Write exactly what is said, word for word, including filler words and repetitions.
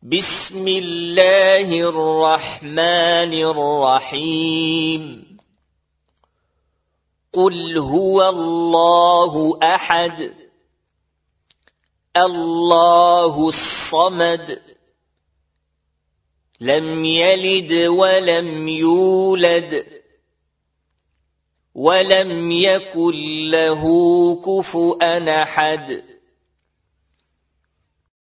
بسم الله الرحمن الرحيم قل هو الله أحد الله الصمد لم يلد ولم يولد ولم يكن له كفؤا أحد